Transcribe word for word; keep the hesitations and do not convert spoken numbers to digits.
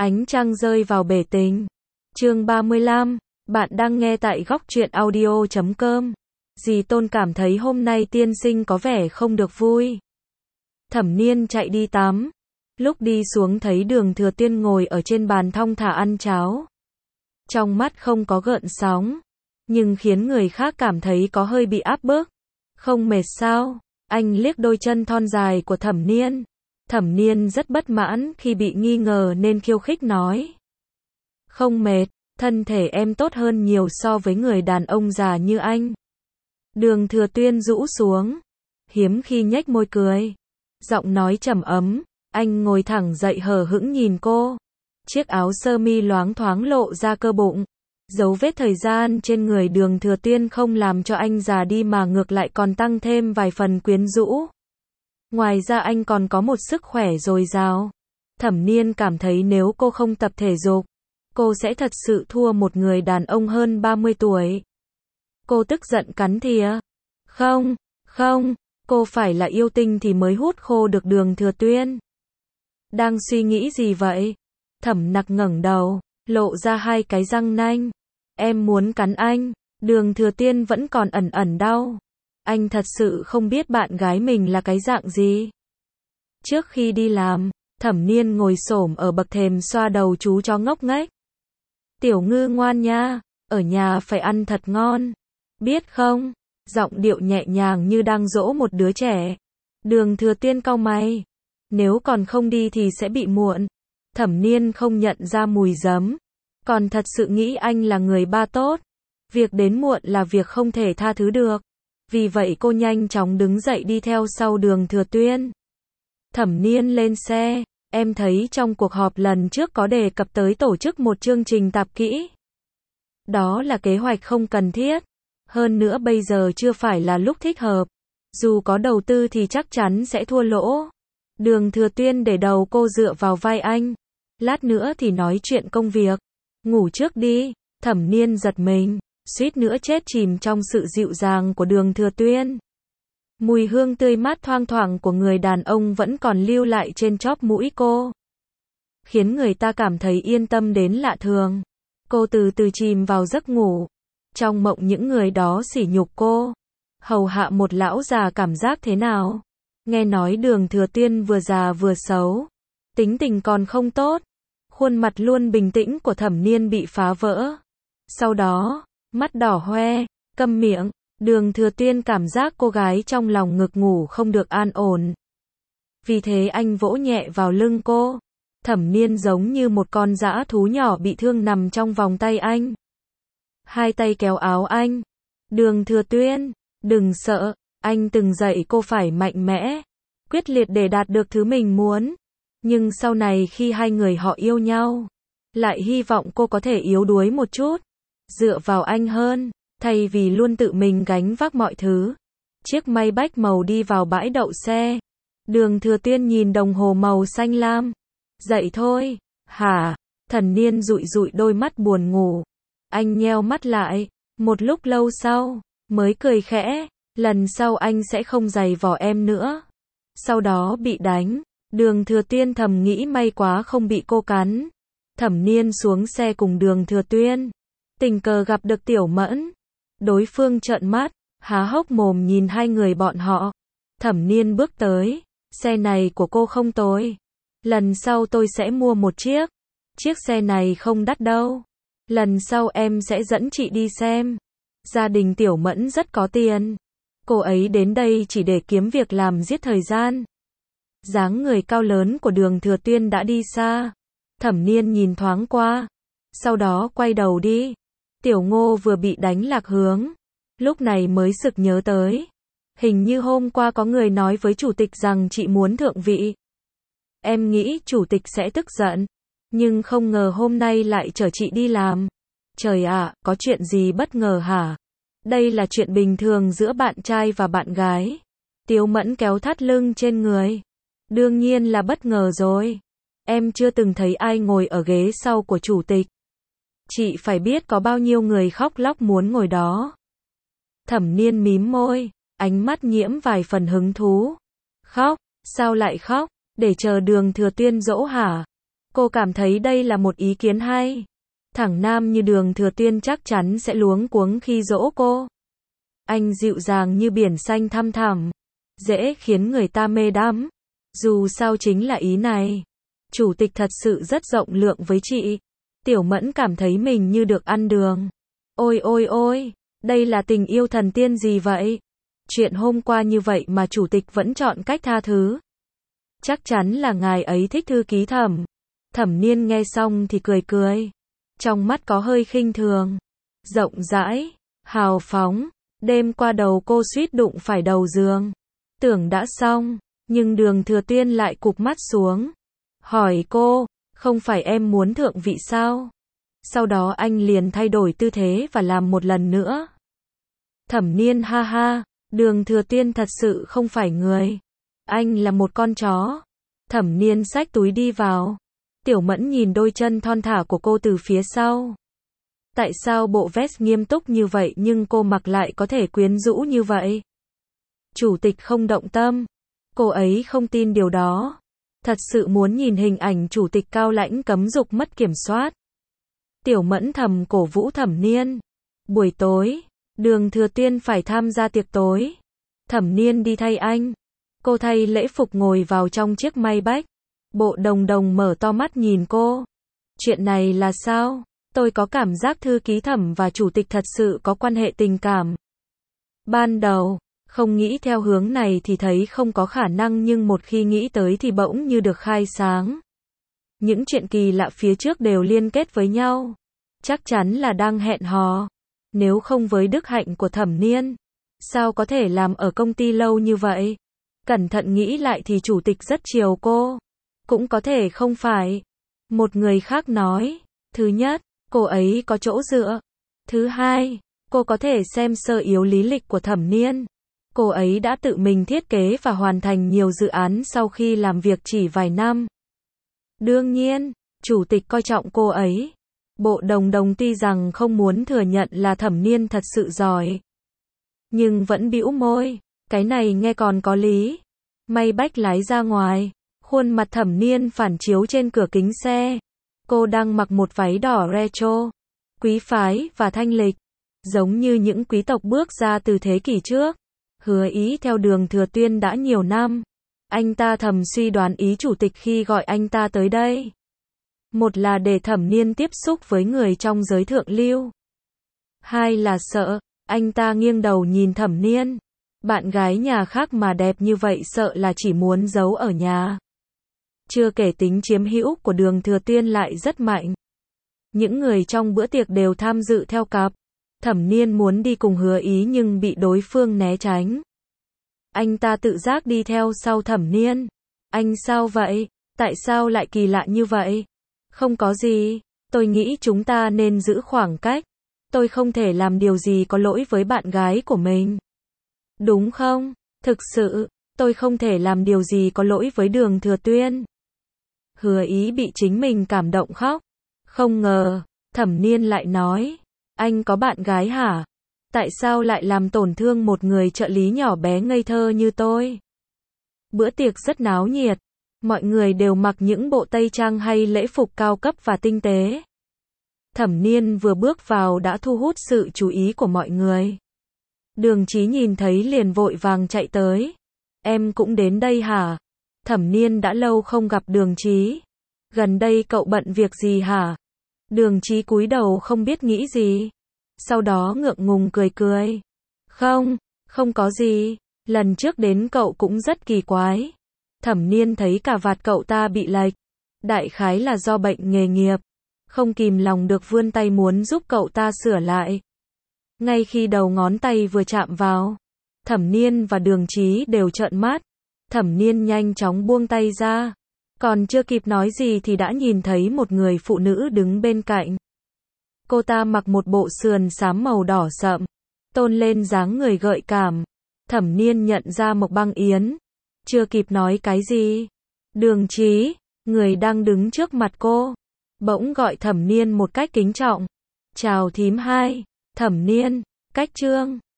Ánh trăng rơi vào bể tình. Chương ba mươi lăm, bạn đang nghe tại góc truyện audio chấm com. Dì Tôn cảm thấy hôm nay tiên sinh có vẻ không được vui. Thẩm Niên chạy đi tắm. Lúc đi xuống thấy Đường Thừa Tiên ngồi ở trên bàn thong thả ăn cháo. Trong mắt không có gợn sóng, nhưng khiến người khác cảm thấy có hơi bị áp bức. Không mệt sao? Anh liếc đôi chân thon dài của Thẩm Niên. Thẩm Niên rất bất mãn khi bị nghi ngờ nên khiêu khích nói. Không mệt, thân thể em tốt hơn nhiều so với người đàn ông già như anh. Đường Thừa Tuyên rũ xuống, hiếm khi nhếch môi cười. Giọng nói trầm ấm, anh ngồi thẳng dậy hờ hững nhìn cô. Chiếc áo sơ mi loáng thoáng lộ ra cơ bụng. Dấu vết thời gian trên người Đường Thừa Tuyên không làm cho anh già đi mà ngược lại còn tăng thêm vài phần quyến rũ. Ngoài ra anh còn có một sức khỏe dồi dào. Thẩm Niên cảm thấy nếu cô không tập thể dục, cô sẽ thật sự thua một người đàn ông hơn ba mươi tuổi. Cô tức giận cắn thìa. Không, không, cô phải là yêu tinh thì mới hút khô được Đường Thừa Tuyên. Đang suy nghĩ gì vậy? Thẩm Nặc ngẩng đầu, lộ ra hai cái răng nanh. Em muốn cắn anh. Đường Thừa Tiên vẫn còn ẩn ẩn đau. Anh thật sự không biết bạn gái mình là cái dạng gì. Trước khi đi làm, Thẩm Niên ngồi xổm ở bậc thềm xoa đầu chú chó ngốc nghếch. Tiểu Ngư ngoan nha, ở nhà phải ăn thật ngon. Biết không? Giọng điệu nhẹ nhàng như đang dỗ một đứa trẻ. Đường Thừa Tiên cau mày. Nếu còn không đi thì sẽ bị muộn. Thẩm Niên không nhận ra mùi giấm. Còn thật sự nghĩ anh là người ba tốt. Việc đến muộn là việc không thể tha thứ được. Vì vậy cô nhanh chóng đứng dậy đi theo sau Đường Thừa Tuyên. Thẩm Niên lên xe. Em thấy trong cuộc họp lần trước có đề cập tới tổ chức một chương trình tạp kỹ. Đó là kế hoạch không cần thiết. Hơn nữa bây giờ chưa phải là lúc thích hợp. Dù có đầu tư thì chắc chắn sẽ thua lỗ. Đường Thừa Tuyên để đầu cô dựa vào vai anh. Lát nữa thì nói chuyện công việc. Ngủ trước đi. Thẩm Niên giật mình, suýt nữa chết chìm trong sự dịu dàng của Đường Thừa Tuyên. Mùi hương tươi mát thoang thoảng của người đàn ông vẫn còn lưu lại trên chóp mũi cô, khiến người ta cảm thấy yên tâm đến lạ thường. Cô từ từ chìm vào giấc ngủ. Trong mộng những người đó sỉ nhục cô, hầu hạ một lão già cảm giác thế nào? Nghe nói Đường Thừa Tuyên vừa già vừa xấu, tính tình còn không tốt. Khuôn mặt luôn bình tĩnh của Thẩm Niên bị phá vỡ. Sau đó, mắt đỏ hoe, câm miệng. Đường Thừa Tuyên cảm giác cô gái trong lòng ngực ngủ không được an ổn. Vì thế anh vỗ nhẹ vào lưng cô. Thẩm Niên giống như một con dã thú nhỏ bị thương nằm trong vòng tay anh. Hai tay kéo áo anh. Đường Thừa Tuyên, đừng sợ, anh từng dạy cô phải mạnh mẽ, quyết liệt để đạt được thứ mình muốn. Nhưng sau này khi hai người họ yêu nhau, lại hy vọng cô có thể yếu đuối một chút, dựa vào anh hơn, thay vì luôn tự mình gánh vác mọi thứ. Chiếc Maybach màu đi vào bãi đậu xe. Đường Thừa Tuyên nhìn đồng hồ màu xanh lam. Dậy thôi. Hả? Thẩm Niên dụi dụi đôi mắt buồn ngủ. Anh nheo mắt lại. Một lúc lâu sau, mới cười khẽ. Lần sau anh sẽ không giày vò em nữa. Sau đó bị đánh. Đường Thừa Tuyên thầm nghĩ may quá không bị cô cắn. Thẩm Niên xuống xe cùng Đường Thừa Tuyên. Tình cờ gặp được Tiểu Mẫn. Đối phương trợn mắt, há hốc mồm nhìn hai người bọn họ. Thẩm Niên bước tới. Xe này của cô không tồi. Lần sau tôi sẽ mua một chiếc. Chiếc xe này không đắt đâu. Lần sau em sẽ dẫn chị đi xem. Gia đình Tiểu Mẫn rất có tiền. Cô ấy đến đây chỉ để kiếm việc làm giết thời gian. Dáng người cao lớn của Đường Thừa Tuyên đã đi xa. Thẩm Niên nhìn thoáng qua. Sau đó quay đầu đi. Tiểu Ngô vừa bị đánh lạc hướng. Lúc này mới sực nhớ tới. Hình như hôm qua có người nói với chủ tịch rằng chị muốn thượng vị. Em nghĩ chủ tịch sẽ tức giận. Nhưng không ngờ hôm nay lại chở chị đi làm. Trời ạ, có chuyện gì bất ngờ hả? Đây là chuyện bình thường giữa bạn trai và bạn gái. Tiếu Mẫn kéo thắt lưng trên người. Đương nhiên là bất ngờ rồi. Em chưa từng thấy ai ngồi ở ghế sau của chủ tịch. Chị phải biết có bao nhiêu người khóc lóc muốn ngồi đó. Thẩm Niên mím môi, ánh mắt nhiễm vài phần hứng thú. Khóc? Sao lại khóc? Để chờ Đường Thừa Tuyên dỗ hả? Cô cảm thấy đây là một ý kiến hay. Thẳng nam như Đường Thừa Tuyên chắc chắn sẽ luống cuống khi dỗ cô. Anh dịu dàng như biển xanh thăm thẳm, dễ khiến người ta mê đắm. Dù sao chính là ý này. Chủ tịch thật sự rất rộng lượng với chị. Tiểu Mẫn cảm thấy mình như được ăn đường. Ôi ôi ôi, đây là tình yêu thần tiên gì vậy? Chuyện hôm qua như vậy mà chủ tịch vẫn chọn cách tha thứ. Chắc chắn là ngài ấy thích thư ký Thẩm. Thẩm Niên nghe xong thì cười cười. Trong mắt có hơi khinh thường. Rộng rãi, hào phóng. Đêm qua đầu cô suýt đụng phải đầu giường. Tưởng đã xong, nhưng Đường Thừa Tuyên lại cụp mắt xuống. Hỏi cô, không phải em muốn thượng vị sao? Sau đó anh liền thay đổi tư thế và làm một lần nữa. Thẩm Niên ha ha, Đường Thừa Tuyên thật sự không phải người. Anh là một con chó. Thẩm Niên xách túi đi vào. Tiểu Mẫn nhìn đôi chân thon thả của cô từ phía sau. Tại sao bộ vest nghiêm túc như vậy nhưng cô mặc lại có thể quyến rũ như vậy? Chủ tịch không động tâm. Cô ấy không tin điều đó. Thật sự muốn nhìn hình ảnh chủ tịch cao lãnh cấm dục mất kiểm soát. Tiểu Mẫn thầm cổ vũ Thẩm Niên. Buổi tối, Đường Thừa Tuyên phải tham gia tiệc tối. Thẩm Niên đi thay anh. Cô thay lễ phục ngồi vào trong chiếc Maybach. Bộ Đồng Đồng mở to mắt nhìn cô. Chuyện này là sao? Tôi có cảm giác thư ký Thẩm và chủ tịch thật sự có quan hệ tình cảm. Ban đầu, không nghĩ theo hướng này thì thấy không có khả năng nhưng một khi nghĩ tới thì bỗng như được khai sáng. Những chuyện kỳ lạ phía trước đều liên kết với nhau. Chắc chắn là đang hẹn hò. Nếu không với đức hạnh của Thẩm Niên, sao có thể làm ở công ty lâu như vậy? Cẩn thận nghĩ lại thì chủ tịch rất chiều cô. Cũng có thể không phải. Một người khác nói, thứ nhất, cô ấy có chỗ dựa. Thứ hai, cô có thể xem sơ yếu lý lịch của Thẩm Niên. Cô ấy đã tự mình thiết kế và hoàn thành nhiều dự án sau khi làm việc chỉ vài năm. Đương nhiên, chủ tịch coi trọng cô ấy. Bộ Đồng Đồng tuy rằng không muốn thừa nhận là Thẩm Niên thật sự giỏi, nhưng vẫn bĩu môi, cái này nghe còn có lý. Maybach lái ra ngoài, khuôn mặt Thẩm Niên phản chiếu trên cửa kính xe. Cô đang mặc một váy đỏ retro, quý phái và thanh lịch, giống như những quý tộc bước ra từ thế kỷ trước. Hứa Ý theo Đường Thừa Tuyên đã nhiều năm. Anh ta thầm suy đoán ý chủ tịch khi gọi anh ta tới đây. Một là để Thẩm Niên tiếp xúc với người trong giới thượng lưu. Hai là sợ, anh ta nghiêng đầu nhìn Thẩm Niên. Bạn gái nhà khác mà đẹp như vậy sợ là chỉ muốn giấu ở nhà. Chưa kể tính chiếm hữu của Đường Thừa Tuyên lại rất mạnh. Những người trong bữa tiệc đều tham dự theo cặp. Thẩm Niên muốn đi cùng Hứa Ý nhưng bị đối phương né tránh. Anh ta tự giác đi theo sau Thẩm Niên. Anh sao vậy? Tại sao lại kỳ lạ như vậy? Không có gì, tôi nghĩ chúng ta nên giữ khoảng cách. Tôi không thể làm điều gì có lỗi với bạn gái của mình. Đúng không? Thực sự, tôi không thể làm điều gì có lỗi với Đường Thừa Tuyên. Hứa Ý bị chính mình cảm động khóc. Không ngờ, Thẩm Niên lại nói, anh có bạn gái hả? Tại sao lại làm tổn thương một người trợ lý nhỏ bé ngây thơ như tôi? Bữa tiệc rất náo nhiệt. Mọi người đều mặc những bộ tây trang hay lễ phục cao cấp và tinh tế. Thẩm Niên vừa bước vào đã thu hút sự chú ý của mọi người. Đường Chí nhìn thấy liền vội vàng chạy tới. Em cũng đến đây hả? Thẩm Niên đã lâu không gặp Đường Chí. Gần đây cậu bận việc gì hả? Đường Chí cúi đầu không biết nghĩ gì. Sau đó ngượng ngùng cười cười. Không, không có gì. Lần trước đến cậu cũng rất kỳ quái. Thẩm Niên thấy cà vạt cậu ta bị lệch. Đại khái là do bệnh nghề nghiệp. Không kìm lòng được vươn tay muốn giúp cậu ta sửa lại. Ngay khi đầu ngón tay vừa chạm vào, Thẩm Niên và Đường Chí đều trợn mắt. Thẩm Niên nhanh chóng buông tay ra. Còn chưa kịp nói gì thì đã nhìn thấy một người phụ nữ đứng bên cạnh. Cô ta mặc một bộ sườn xám màu đỏ sậm, tôn lên dáng người gợi cảm. Thẩm Niên nhận ra Mộc Băng Yến. Chưa kịp nói cái gì, Đường Chí, người đang đứng trước mặt cô, bỗng gọi Thẩm Niên một cách kính trọng. Chào thím hai. Thẩm Niên, cách trương.